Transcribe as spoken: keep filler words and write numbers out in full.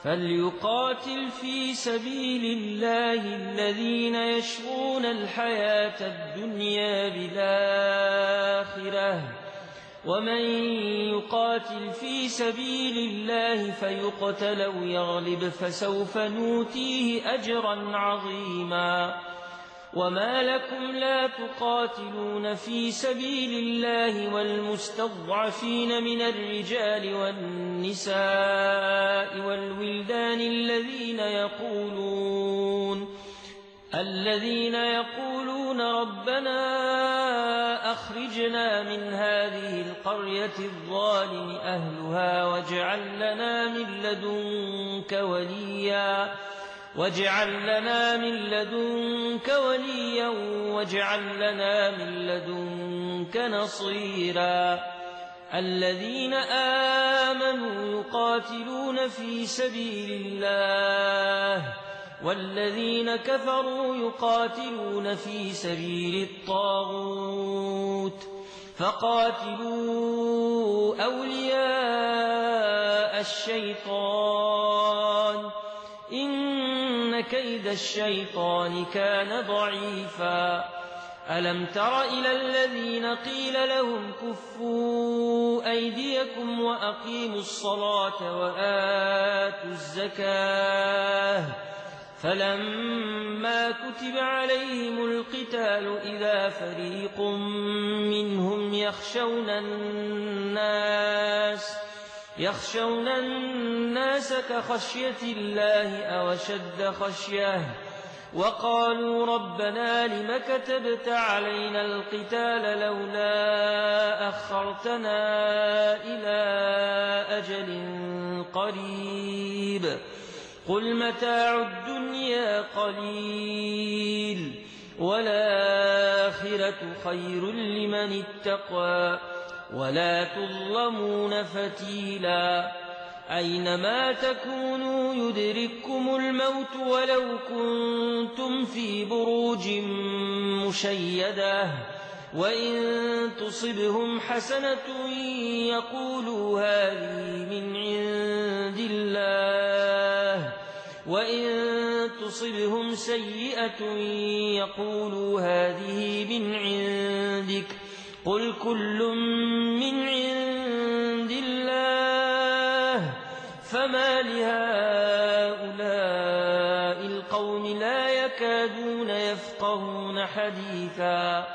فليقاتل في سبيل الله الذين يشرون الحياة الدنيا بالآخرة ومن يقاتل في سبيل الله فيقتل أو يغلب فسوف نؤتيه أجرا عظيما وما لكم لا تقاتلون في سبيل الله والمستضعفين من الرجال والنساء والولدان الذين يقولون الذين يقولون ربنا أخرجنا من هذه القرية الظالم أهلها واجعل لنا من لدنك وليا واجعل لنا من لدنك وليا واجعل لنا من لدنك نصيرا الذين آمنوا يقاتلون في سبيل الله والذين كفروا يقاتلون في سبيل الطاغوت فقاتلوا أولياء الشيطان إن كيد الشيطان كان ضعيفا ألم تر إلى الذين قيل لهم كفوا أيديكم وأقيموا الصلاة وآتوا الزكاة فلما كتب عليهم القتال إذا فريق منهم يخشون الناس يخشون الناس كخشية الله أو أشد خشية وقالوا ربنا لم كتبت علينا القتال لولا أخرتنا إلى أجل قريب قل متاع الدنيا قليل والآخرة خير لمن اتقى ولا تظلمون فتيلا أينما تكونوا يدرككم الموت ولو كنتم في بروج مشيدة وإن تصبهم حسنة يقولوا هذه من عند الله وإن تصبهم سيئة يقولوا هذه من عندك قل كل من عند الله فما لهؤلاء القوم لا يكادون يفقهون حديثا